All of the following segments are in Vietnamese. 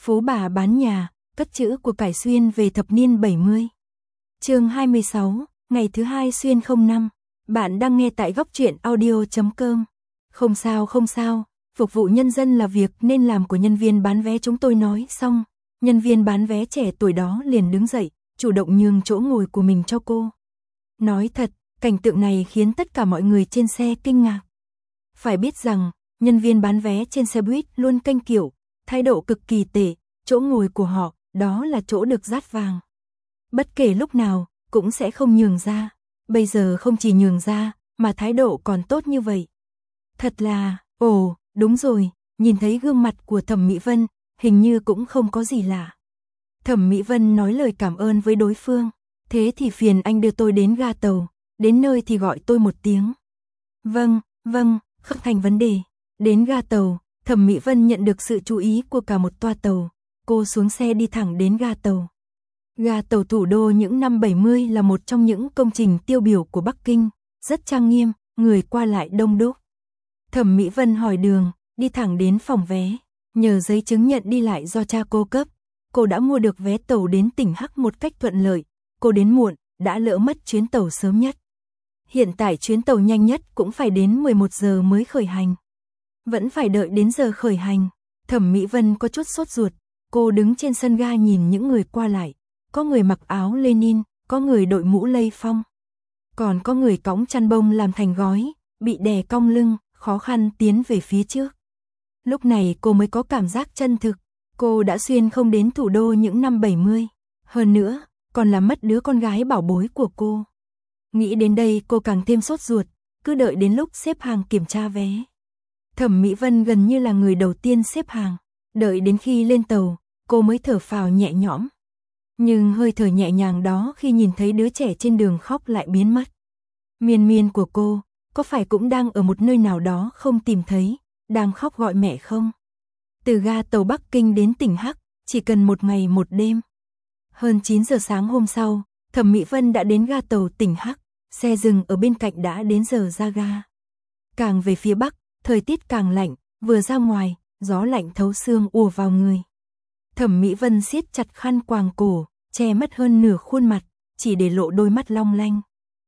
Phú bà bán nhà, cất trữ của cải xuyên về thập niên 70. Chương 26, ngày thứ 2 xuyên 05. Bạn đang nghe tại góc truyện audio.com. Không sao, phục vụ nhân dân là việc nên làm của nhân viên bán vé, chúng tôi nói xong. Nhân viên bán vé trẻ tuổi đó liền đứng dậy, chủ động nhường chỗ ngồi của mình cho cô. Nói thật, cảnh tượng này khiến tất cả mọi người trên xe kinh ngạc. Phải biết rằng, nhân viên bán vé trên xe buýt luôn canh kiểu, thái độ cực kỳ tệ, chỗ ngồi của họ, đó là chỗ được dát vàng. Bất kể lúc nào, cũng sẽ không nhường ra. Bây giờ không chỉ nhường ra, mà thái độ còn tốt như vậy. Thật là, đúng rồi, nhìn thấy gương mặt của Thẩm Mỹ Vân, hình như cũng không có gì lạ. Thẩm Mỹ Vân nói lời cảm ơn với đối phương. Thế thì phiền anh đưa tôi đến ga tàu, đến nơi thì gọi tôi một tiếng. Vâng, không thành vấn đề. Đến ga tàu, Thẩm Mỹ Vân nhận được sự chú ý của cả một toa tàu. Cô xuống xe đi thẳng đến ga tàu. Ga tàu thủ đô những năm 70 là một trong những công trình tiêu biểu của Bắc Kinh, rất trang nghiêm, người qua lại đông đúc. Thẩm Mỹ Vân hỏi đường, đi thẳng đến phòng vé, nhờ giấy chứng nhận đi lại do cha cô cấp. Cô đã mua được vé tàu đến tỉnh Hắc một cách thuận lợi. Cô đến muộn, đã lỡ mất chuyến tàu sớm nhất. Hiện tại chuyến tàu nhanh nhất cũng phải đến 11 giờ mới khởi hành. Vẫn phải đợi đến giờ khởi hành. Thẩm Mỹ Vân có chút sốt ruột. Cô đứng trên sân ga nhìn những người qua lại. Có người mặc áo Lenin, có người đội mũ Lê Phong. Còn có người cõng chăn bông làm thành gói, bị đè cong lưng, khó khăn tiến về phía trước. Lúc này cô mới có cảm giác chân thực. Cô đã xuyên không đến thủ đô những năm 70. Hơn nữa, còn là mất đứa con gái bảo bối của cô. Nghĩ đến đây cô càng thêm sốt ruột, cứ đợi đến lúc xếp hàng kiểm tra vé. Thẩm Mỹ Vân gần như là người đầu tiên xếp hàng. Đợi đến khi lên tàu, cô mới thở phào nhẹ nhõm. Nhưng hơi thở nhẹ nhàng đó khi nhìn thấy đứa trẻ trên đường khóc lại biến mất. Miên Miên của cô, có phải cũng đang ở một nơi nào đó không tìm thấy, đang khóc gọi mẹ không? Từ ga tàu Bắc Kinh đến tỉnh Hắc, chỉ cần một ngày một đêm. Hơn 9 giờ sáng hôm sau, Thẩm Mỹ Vân đã đến ga tàu tỉnh Hắc, xe dừng ở bên cạnh đã đến giờ ra ga. Càng về phía Bắc, thời tiết càng lạnh, vừa ra ngoài, gió lạnh thấu xương ùa vào người. Thẩm Mỹ Vân siết chặt khăn quàng cổ, che mất hơn nửa khuôn mặt, chỉ để lộ đôi mắt long lanh.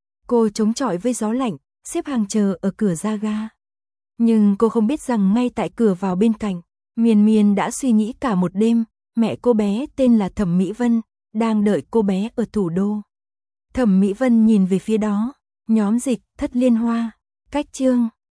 Cô chống chọi với gió lạnh, xếp hàng chờ ở cửa ra ga. Nhưng cô không biết rằng ngay tại cửa vào bên cạnh, Miên Miên đã suy nghĩ cả một đêm, mẹ cô bé tên là Thẩm Mỹ Vân, đang đợi cô bé ở thủ đô. Thẩm Mỹ Vân nhìn về phía đó, nhóm dịch Thất Liên Hoa, cách chương